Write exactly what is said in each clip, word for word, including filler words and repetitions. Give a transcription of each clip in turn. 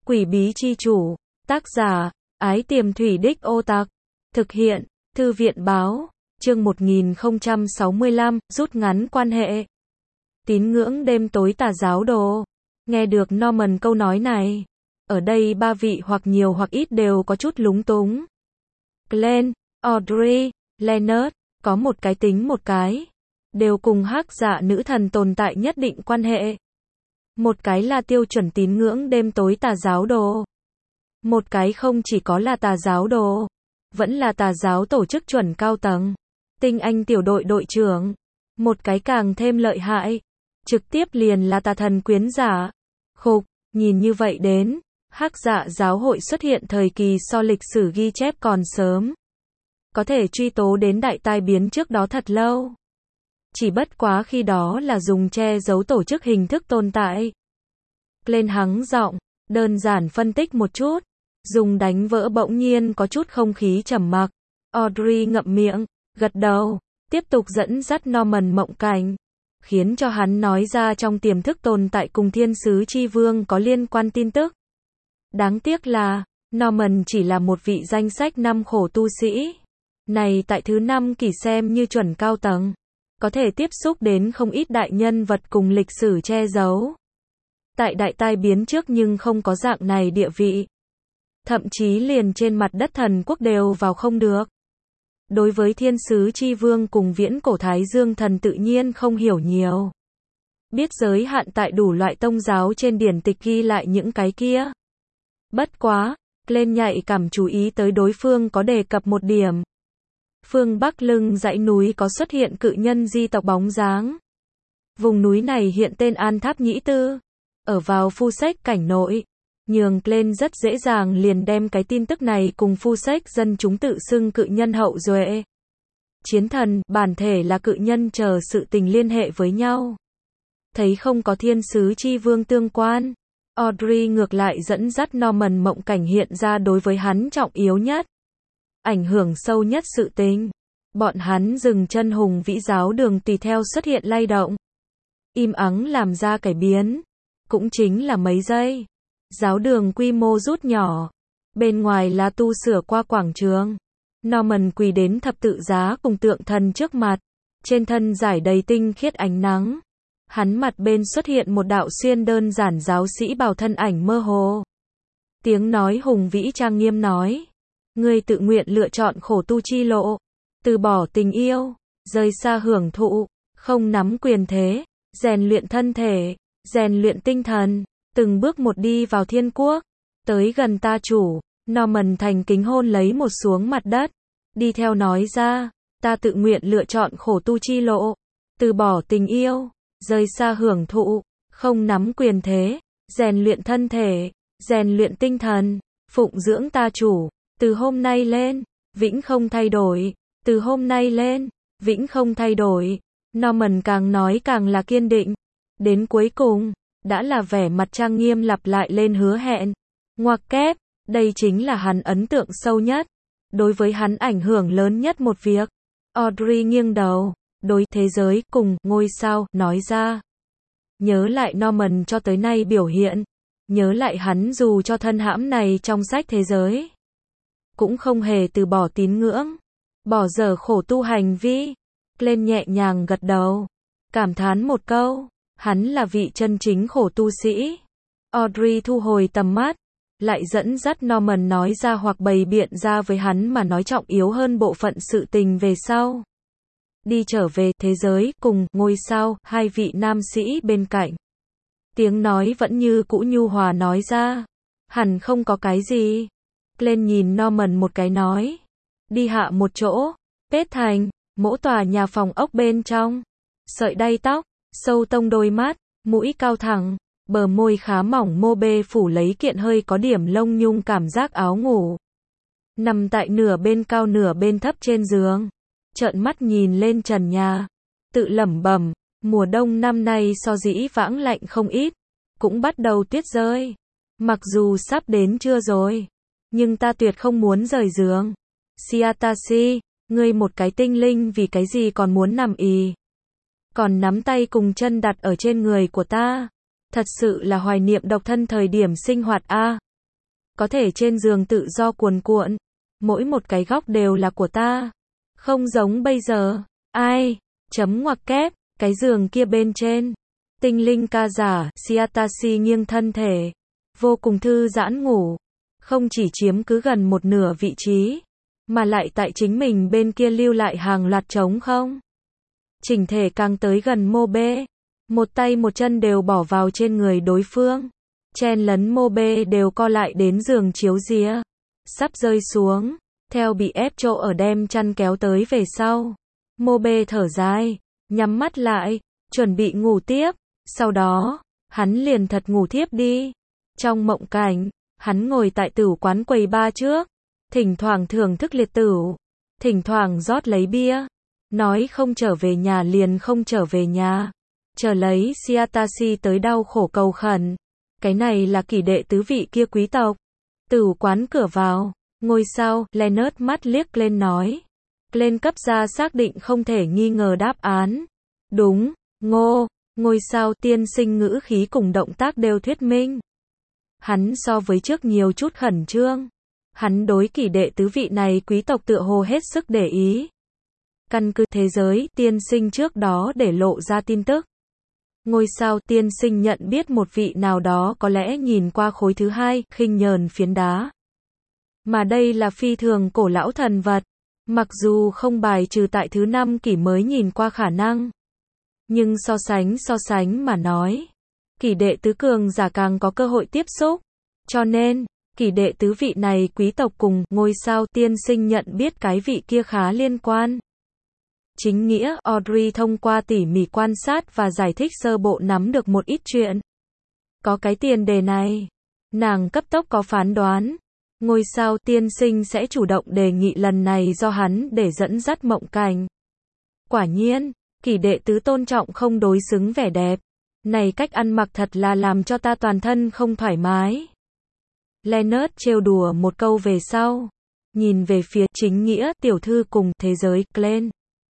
Quỷ bí chi chủ, tác giả, Ái Tiềm Thủy Đích Ô Tặc, thực hiện, Thư viện báo, chương một nghìn không trăm sáu mươi lăm, rút ngắn quan hệ. Tín ngưỡng đêm tối tà giáo đồ. Nghe được Norman câu nói này, ở đây ba vị hoặc nhiều hoặc ít đều có chút lúng túng. Glenn, Audrey, Leonard, có một cái tính một cái, đều cùng hắc dạ nữ thần tồn tại nhất định quan hệ. Một cái là tiêu chuẩn tín ngưỡng đêm tối tà giáo đồ. Một cái không chỉ có là tà giáo đồ, vẫn là tà giáo tổ chức chuẩn cao tầng, tinh anh tiểu đội đội trưởng. Một cái càng thêm lợi hại, trực tiếp liền là tà thần quyến giả. Khục, nhìn như vậy đến, hắc dạ giáo hội xuất hiện thời kỳ so lịch sử ghi chép còn sớm. Có thể truy tố đến đại tai biến trước đó thật lâu. Chỉ bất quá khi đó là dùng che giấu tổ chức hình thức tồn tại. Lên hắng giọng, đơn giản phân tích một chút, dùng đánh vỡ bỗng nhiên có chút không khí trầm mặc. Audrey ngậm miệng, gật đầu, tiếp tục dẫn dắt Norman mộng cảnh, khiến cho hắn nói ra trong tiềm thức tồn tại cùng thiên sứ chi vương có liên quan tin tức. Đáng tiếc là, Norman chỉ là một vị danh sách năm khổ tu sĩ. Này tại thứ năm kỳ xem như chuẩn cao tầng, có thể tiếp xúc đến không ít đại nhân vật cùng lịch sử che giấu. Tại đại tai biến trước nhưng không có dạng này địa vị. Thậm chí liền trên mặt đất thần quốc đều vào không được. Đối với thiên sứ chi vương cùng viễn cổ thái dương thần tự nhiên không hiểu nhiều. Biết giới hạn tại đủ loại tông giáo trên điển tịch ghi lại những cái kia. Bất quá, lên nhạy cảm chú ý tới đối phương có đề cập một điểm. Phương Bắc lưng dãy núi có xuất hiện cự nhân di tộc bóng dáng. Vùng núi này hiện tên An Tháp Nhĩ Tư, ở vào Phu Sách cảnh nội. Nhường lên rất dễ dàng liền đem cái tin tức này cùng Phu Sách dân chúng tự xưng cự nhân hậu duệ. Chiến thần, bản thể là cự nhân chờ sự tình liên hệ với nhau. Thấy không có thiên sứ chi vương tương quan, Audrey ngược lại dẫn dắt Norman mộng cảnh hiện ra đối với hắn trọng yếu nhất, ảnh hưởng sâu nhất sự tình. Bọn hắn dừng chân hùng vĩ giáo đường tùy theo xuất hiện lay động. Im ắng làm ra cải biến. Cũng chính là mấy giây. Giáo đường quy mô rút nhỏ. Bên ngoài là tu sửa qua quảng trường. Norman quỳ đến thập tự giá cùng tượng thần trước mặt. Trên thân rải đầy tinh khiết ánh nắng. Hắn mặt bên xuất hiện một đạo xuyên đơn giản giáo sĩ bào thân ảnh mơ hồ. Tiếng nói hùng vĩ trang nghiêm nói. Ngươi tự nguyện lựa chọn khổ tu chi lộ. Từ bỏ tình yêu, rời xa hưởng thụ, không nắm quyền thế, rèn luyện thân thể, rèn luyện tinh thần, từng bước một đi vào thiên quốc, tới gần ta chủ. Norman thành kính hôn lấy một xuống mặt đất, đi theo nói ra, ta tự nguyện lựa chọn khổ tu chi lộ, từ bỏ tình yêu, rời xa hưởng thụ, không nắm quyền thế, rèn luyện thân thể, rèn luyện tinh thần, phụng dưỡng ta chủ, từ hôm nay lên, vĩnh không thay đổi. Từ hôm nay lên, vĩnh không thay đổi. Norman càng nói càng là kiên định. Đến cuối cùng, đã là vẻ mặt trang nghiêm lặp lại lên hứa hẹn. Ngoặc kép, đây chính là hắn ấn tượng sâu nhất. Đối với hắn ảnh hưởng lớn nhất một việc. Audrey nghiêng đầu, đối thế giới cùng ngôi sao, nói ra. Nhớ lại Norman cho tới nay biểu hiện. Nhớ lại hắn dù cho thân hãm này trong sách thế giới. Cũng không hề từ bỏ tín ngưỡng. Bỏ dở khổ tu hành vi. Lên nhẹ nhàng gật đầu. Cảm thán một câu. Hắn là vị chân chính khổ tu sĩ. Audrey thu hồi tầm mắt. Lại dẫn dắt Norman nói ra hoặc bày biện ra với hắn mà nói trọng yếu hơn bộ phận sự tình về sau. Đi trở về thế giới cùng ngôi sao, hai vị nam sĩ bên cạnh. Tiếng nói vẫn như cũ nhu hòa nói ra. Hẳn không có cái gì. Lên nhìn Norman một cái nói. Đi hạ một chỗ, Pết Thành, mỗi tòa nhà phòng ốc bên trong. Sợi đay tóc, sâu tông đôi mắt, mũi cao thẳng, bờ môi khá mỏng mô bê phủ lấy kiện hơi có điểm lông nhung cảm giác áo ngủ. Nằm tại nửa bên cao nửa bên thấp trên giường. Trợn mắt nhìn lên trần nhà. Tự lẩm bẩm, mùa đông năm nay so dĩ vãng lạnh không ít. Cũng bắt đầu tuyết rơi. Mặc dù sắp đến trưa rồi. Nhưng ta tuyệt không muốn rời giường. Siatashi, ngươi một cái tinh linh vì cái gì còn muốn nằm ì. Còn nắm tay cùng chân đặt ở trên người của ta. Thật sự là hoài niệm độc thân thời điểm sinh hoạt a. có thể trên giường tự do cuồn cuộn. Mỗi một cái góc đều là của ta. Không giống bây giờ. Ai? Chấm ngoặc kép, cái giường kia bên trên. Tinh linh ca giả, Siatashi nghiêng thân thể. Vô cùng thư giãn ngủ. Không chỉ chiếm cứ gần một nửa vị trí, mà lại tại chính mình bên kia lưu lại hàng loạt trống không. Chỉnh thể càng tới gần Mobe. Một tay một chân đều bỏ vào trên người đối phương. Chen lấn Mobe đều co lại đến giường chiếu rìa. Sắp rơi xuống. Theo bị ép chỗ ở đem chăn kéo tới về sau. Mobe thở dài. Nhắm mắt lại. Chuẩn bị ngủ tiếp. Sau đó, hắn liền thật ngủ thiếp đi. Trong mộng cảnh, hắn ngồi tại tửu quán quầy ba trước. Thỉnh thoảng thưởng thức liệt tửu. Thỉnh thoảng rót lấy bia. Nói không trở về nhà liền không trở về nhà. Chờ lấy Siatashi tới đau khổ cầu khẩn. Cái này là kỷ đệ tứ vị kia quý tộc. Tửu quán cửa vào. Ngôi sao, Leonard mắt liếc lên nói. Lên cấp ra xác định không thể nghi ngờ đáp án. Đúng, ngô, ngôi sao tiên sinh ngữ khí cùng động tác đều thuyết minh. Hắn so với trước nhiều chút khẩn trương. Hắn đối kỷ đệ tứ vị này quý tộc tựa hồ hết sức để ý. Căn cứ thế giới tiên sinh trước đó để lộ ra tin tức. Ngôi sao tiên sinh nhận biết một vị nào đó có lẽ nhìn qua khối thứ hai, khinh nhờn phiến đá. Mà đây là phi thường cổ lão thần vật. Mặc dù không bài trừ tại thứ năm kỷ mới nhìn qua khả năng. Nhưng so sánh so sánh mà nói. Kỷ đệ tứ cường giả càng có cơ hội tiếp xúc. Cho nên, kỷ đệ tứ vị này quý tộc cùng ngôi sao tiên sinh nhận biết cái vị kia khá liên quan. Chính nghĩa, Audrey thông qua tỉ mỉ quan sát và giải thích sơ bộ nắm được một ít chuyện. Có cái tiền đề này. Nàng cấp tốc có phán đoán. Ngôi sao tiên sinh sẽ chủ động đề nghị lần này do hắn để dẫn dắt mộng cảnh. Quả nhiên, kỷ đệ tứ tôn trọng không đối xứng vẻ đẹp. Này cách ăn mặc thật là làm cho ta toàn thân không thoải mái. Leonard trêu đùa một câu về sau. Nhìn về phía chính nghĩa tiểu thư cùng thế giới Glenn.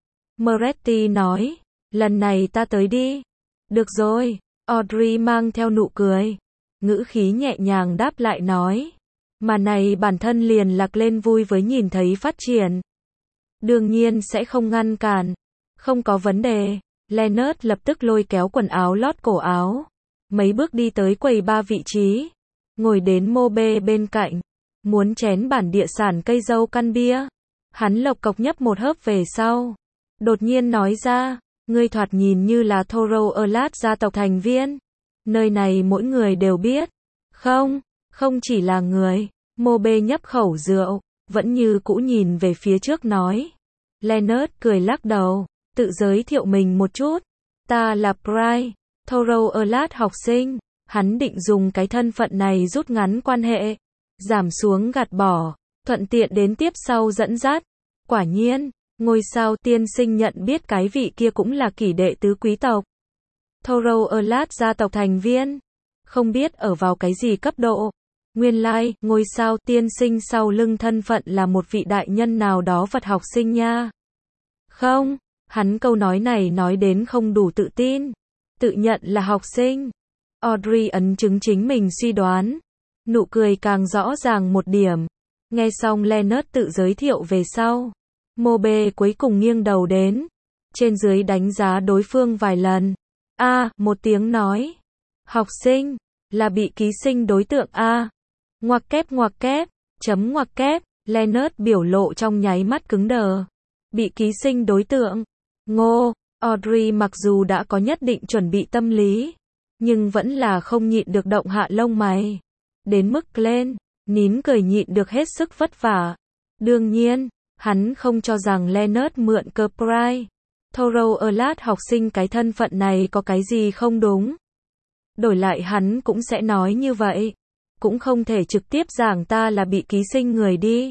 Moretti nói. Lần này ta tới đi. Được rồi. Audrey mang theo nụ cười. Ngữ khí nhẹ nhàng đáp lại nói. Mà này bản thân liền lạc lên vui với nhìn thấy phát triển. Đương nhiên sẽ không ngăn cản. Không có vấn đề. Leonard lập tức lôi kéo quần áo lót cổ áo. Mấy bước đi tới quầy ba vị trí. Ngồi đến Mobe bên cạnh. Muốn chén bản địa sản cây dâu căn bia. Hắn lộc cộc nhấp một hớp về sau. Đột nhiên nói ra. Ngươi thoạt nhìn như là Thoro Erlat gia tộc thành viên. Nơi này mỗi người đều biết. Không, không chỉ là người. Mobe nhấp khẩu rượu. Vẫn như cũ nhìn về phía trước nói. Leonard cười lắc đầu. Tự giới thiệu mình một chút. Ta là Bryce, Thoro Erlat học sinh. Hắn định dùng cái thân phận này rút ngắn quan hệ. Giảm xuống gạt bỏ. Thuận tiện đến tiếp sau dẫn dắt. Quả nhiên, ngôi sao tiên sinh nhận biết cái vị kia cũng là kỷ đệ tứ quý tộc. Thoro Erlat gia tộc thành viên. Không biết ở vào cái gì cấp độ. Nguyên lai, like, ngôi sao tiên sinh sau lưng thân phận là một vị đại nhân nào đó vật học sinh nha. Không. Hắn câu nói này nói đến không đủ tự tin. Tự nhận là học sinh. Audrey ấn chứng chính mình suy đoán. Nụ cười càng rõ ràng một điểm. Nghe xong Leonard tự giới thiệu về sau. Mobe cuối cùng nghiêng đầu đến. Trên dưới đánh giá đối phương vài lần. A, à, một tiếng nói. Học sinh. Là bị ký sinh đối tượng A. Ngoặc kép ngoặc kép. Chấm ngoặc kép. Leonard biểu lộ trong nháy mắt cứng đờ. Bị ký sinh đối tượng. Ngô, Audrey mặc dù đã có nhất định chuẩn bị tâm lý, nhưng vẫn là không nhịn được động hạ lông mày. Đến mức lên, nín cười nhịn được hết sức vất vả. Đương nhiên, hắn không cho rằng Leonard mượn cơ Bryce, Thoro Erlat học sinh cái thân phận này có cái gì không đúng. Đổi lại hắn cũng sẽ nói như vậy. Cũng không thể trực tiếp giảng ta là bị ký sinh người đi.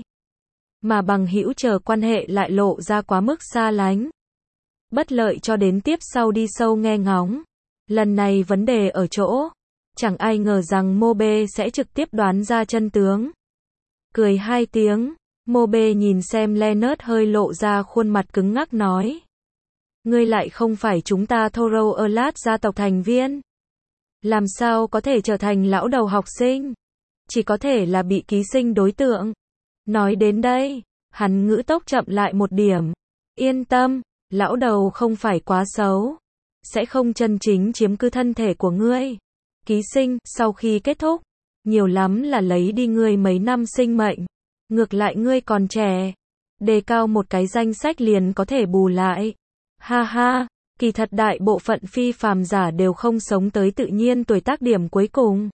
Mà bằng hữu chờ quan hệ lại lộ ra quá mức xa lánh. Bất lợi cho đến tiếp sau đi sâu nghe ngóng. Lần này vấn đề ở chỗ. Chẳng ai ngờ rằng Mobe sẽ trực tiếp đoán ra chân tướng. Cười hai tiếng. Mobe nhìn xem Leonard hơi lộ ra khuôn mặt cứng ngắc nói. Ngươi lại không phải chúng ta Thoro Erlat gia tộc thành viên. Làm sao có thể trở thành lão đầu học sinh? chỉ có thể là bị ký sinh đối tượng. Nói đến đây, hắn ngữ tốc chậm lại một điểm. Yên tâm, lão đầu không phải quá xấu. Sẽ không chân chính chiếm cứ thân thể của ngươi. Ký sinh, sau khi kết thúc, nhiều lắm là lấy đi ngươi mấy năm sinh mệnh. Ngược lại ngươi còn trẻ. Đề cao một cái danh sách liền có thể bù lại. Ha ha, kỳ thật đại bộ phận phi phàm giả đều không sống tới tự nhiên tuổi tác điểm cuối cùng.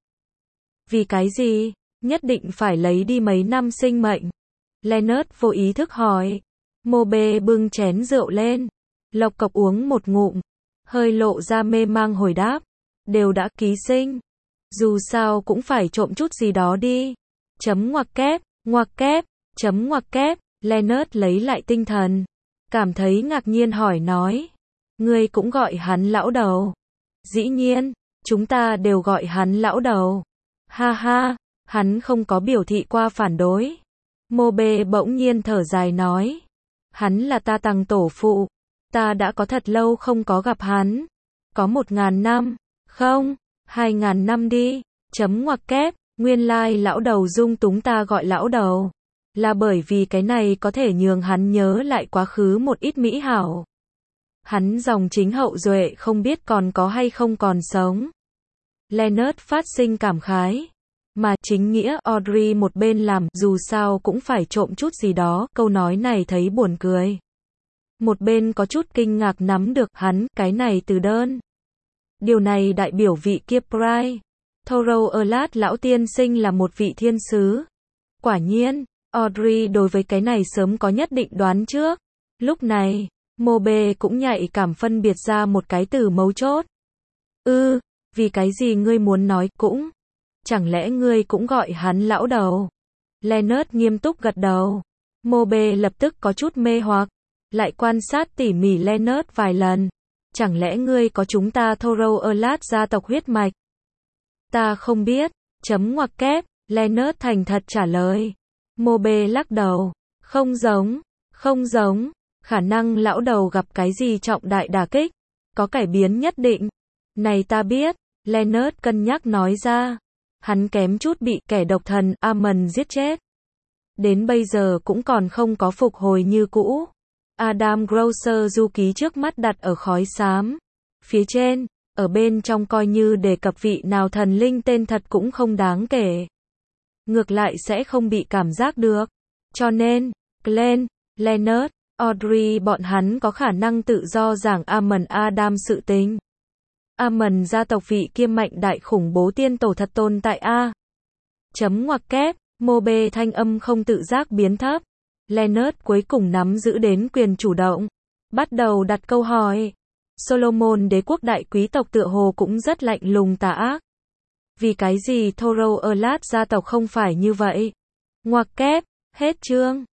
Vì cái gì? Nhất định phải lấy đi mấy năm sinh mệnh. Leonard vô ý thức hỏi. Mobe bưng chén rượu lên. Lộc cộc uống một ngụm. Hơi lộ ra mê mang hồi đáp. Đều đã ký sinh. Dù sao cũng phải trộm chút gì đó đi. Chấm ngoặc kép, ngoặc kép, chấm ngoặc kép. Leonard lấy lại tinh thần. Cảm thấy ngạc nhiên hỏi nói. Ngươi cũng gọi hắn lão đầu. Dĩ nhiên, chúng ta đều gọi hắn lão đầu. Ha ha, hắn không có biểu thị qua phản đối. Mobe bỗng nhiên thở dài nói. Hắn là ta tằng tổ phụ. Ta đã có thật lâu không có gặp hắn. Có một ngàn năm. Không, hai ngàn năm đi. Chấm ngoặc kép, nguyên lai lão đầu dung túng ta gọi lão đầu. Là bởi vì cái này có thể nhường hắn nhớ lại quá khứ một ít mỹ hảo. Hắn dòng chính hậu duệ không biết còn có hay không còn sống. Leonard phát sinh cảm khái. Mà chính nghĩa Audrey một bên làm dù sao cũng phải trộm chút gì đó. Câu nói này thấy buồn cười. Một bên có chút kinh ngạc nắm được hắn cái này từ đơn. Điều này đại biểu vị kia Pride. Thorough Erlat lão tiên sinh là một vị thiên sứ. Quả nhiên, Audrey đối với cái này sớm có nhất định đoán trước. Lúc này, Mobe cũng nhạy cảm phân biệt ra một cái từ mấu chốt. Ư, ừ, vì cái gì ngươi muốn nói cũng? Chẳng lẽ ngươi cũng gọi hắn lão đầu? Leonard nghiêm túc gật đầu. Mobe lập tức có chút mê hoặc. Lại quan sát tỉ mỉ Leonard vài lần. Chẳng lẽ ngươi có chúng ta Thorough Erlat gia tộc huyết mạch? Ta không biết. Chấm ngoặc kép. Leonard thành thật trả lời. Mobe lắc đầu. Không giống. Không giống. Khả năng lão đầu gặp cái gì trọng đại đả kích. Có cải biến nhất định. Này ta biết. Leonard cân nhắc nói ra. Hắn kém chút bị kẻ độc thần Amon giết chết. Đến bây giờ cũng còn không có phục hồi như cũ. Adam Grocer du ký trước mắt đặt ở khói xám. Phía trên, ở bên trong coi như đề cập vị nào thần linh tên thật cũng không đáng kể. Ngược lại sẽ không bị cảm giác được. Cho nên, Glenn, Leonard, Audrey bọn hắn có khả năng tự do giảng Amon Adam sự tình. Amon gia tộc vị kia mạnh đại khủng bố tiên tổ thật tồn tại a. Chấm ngoặc kép, Mobe thanh âm không tự giác biến thấp. Leonard cuối cùng nắm giữ đến quyền chủ động. Bắt đầu đặt câu hỏi. Solomon đế quốc đại quý tộc tựa hồ cũng rất lạnh lùng tà ác. Vì cái gì Thorough Erlat gia tộc không phải như vậy? Ngoặc kép, hết chương.